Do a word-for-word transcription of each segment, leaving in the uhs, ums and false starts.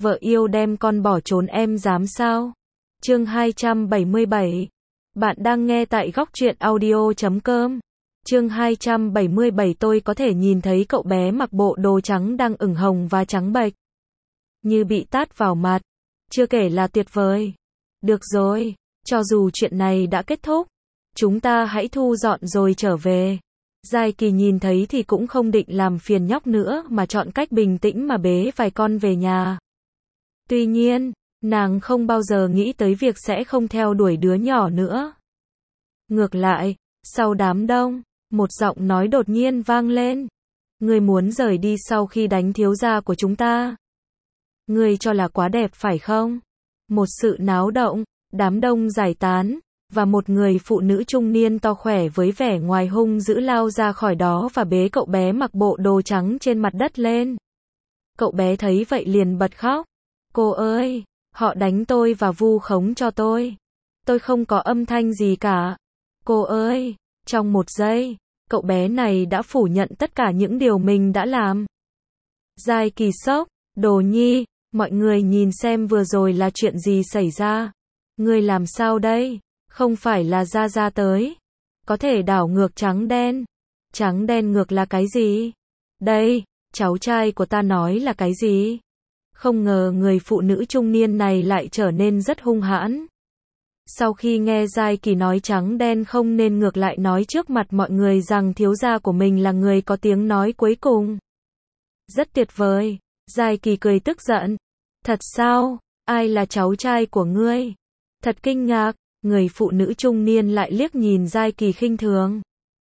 vợ yêu đem con bỏ trốn em dám sao? Chương hai trăm bảy mươi bảy. Bạn đang nghe tại góc truyện audio chấm com. Chương hai trăm bảy mươi bảy. Tôi có thể nhìn thấy cậu bé mặc bộ đồ trắng đang ửng hồng và trắng bệch, như bị tát vào mặt. Chưa kể là tuyệt vời. Được rồi, cho dù chuyện này đã kết thúc, chúng ta hãy thu dọn rồi trở về. Giai Kỳ nhìn thấy thì cũng không định làm phiền nhóc nữa mà chọn cách bình tĩnh mà bế vài con về nhà. Tuy nhiên, nàng không bao giờ nghĩ tới việc sẽ không theo đuổi đứa nhỏ nữa. Ngược lại, sau đám đông, một giọng nói đột nhiên vang lên. Ngươi muốn rời đi sau khi đánh thiếu gia của chúng ta? Ngươi cho là quá đẹp phải không? Một sự náo động, đám đông giải tán, và một người phụ nữ trung niên to khỏe với vẻ ngoài hung dữ lao ra khỏi đó và bế cậu bé mặc bộ đồ trắng trên mặt đất lên. Cậu bé thấy vậy liền bật khóc. Cô ơi, họ đánh tôi và vu khống cho tôi. Tôi không có âm thanh gì cả. Cô ơi, trong một giây, cậu bé này đã phủ nhận tất cả những điều mình đã làm. Giai Kỳ sốc. Đồ nhi, mọi người nhìn xem vừa rồi là chuyện gì xảy ra. Ngươi làm sao đây? Không phải là Gia Gia tới. Có thể đảo ngược trắng đen. Trắng đen ngược là cái gì? Đây, cháu trai của ta nói là cái gì? Không ngờ người phụ nữ trung niên này lại trở nên rất hung hãn. Sau khi nghe Giai Kỳ nói trắng đen không nên ngược lại nói trước mặt mọi người rằng thiếu gia của mình là người có tiếng nói cuối cùng. Rất tuyệt vời. Giai Kỳ cười tức giận. Thật sao? Ai là cháu trai của ngươi? Thật kinh ngạc. Người phụ nữ trung niên lại liếc nhìn Giai Kỳ khinh thường.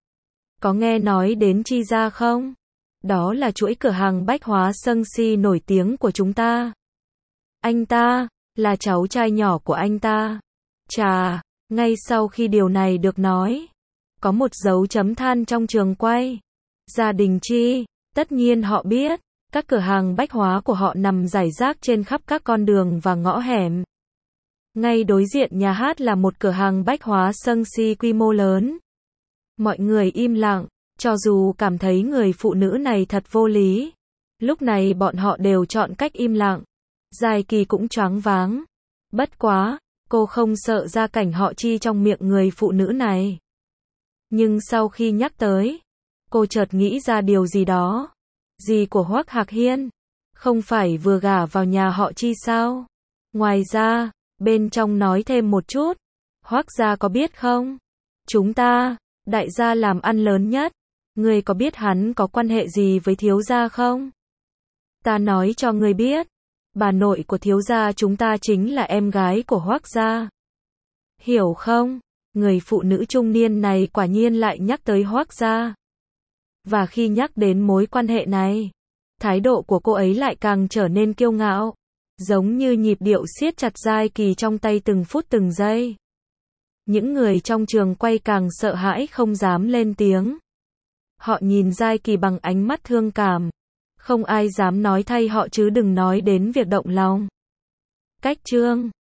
Có nghe nói đến Chi Gia không? Đó là chuỗi cửa hàng bách hóa Sâng Si nổi tiếng của chúng ta. Anh ta, là cháu trai nhỏ của anh ta. Chà, ngay sau khi điều này được nói, có một dấu chấm than trong trường quay. Gia đình Chi, tất nhiên họ biết, các cửa hàng bách hóa của họ nằm rải rác trên khắp các con đường và ngõ hẻm. Ngay đối diện nhà hát là một cửa hàng bách hóa Sâng Si quy mô lớn. Mọi người im lặng, cho dù cảm thấy người phụ nữ này thật vô lý. Lúc này bọn họ đều chọn cách im lặng. Giai Kỳ cũng choáng váng. Bất quá, cô không sợ ra cảnh họ Chi trong miệng người phụ nữ này. Nhưng sau khi nhắc tới, cô chợt nghĩ ra điều gì đó. Dì của Hoắc Hạc Hiên, không phải vừa gả vào nhà họ Chi sao? Ngoài ra, bên trong nói thêm một chút. Hoắc gia có biết không? Chúng ta, đại gia làm ăn lớn nhất. Ngươi có biết hắn có quan hệ gì với thiếu gia không? Ta nói cho ngươi biết. Bà nội của thiếu gia chúng ta chính là em gái của Hoắc gia. Hiểu không? Người phụ nữ trung niên này quả nhiên lại nhắc tới Hoắc gia. Và khi nhắc đến mối quan hệ này, thái độ của cô ấy lại càng trở nên kiêu ngạo. Giống như nhịp điệu siết chặt Giai Kỳ trong tay từng phút từng giây. Những người trong trường quay càng sợ hãi không dám lên tiếng. Họ nhìn Giai Kỳ bằng ánh mắt thương cảm. Không ai dám nói thay họ chứ đừng nói đến việc động lòng. Cách chương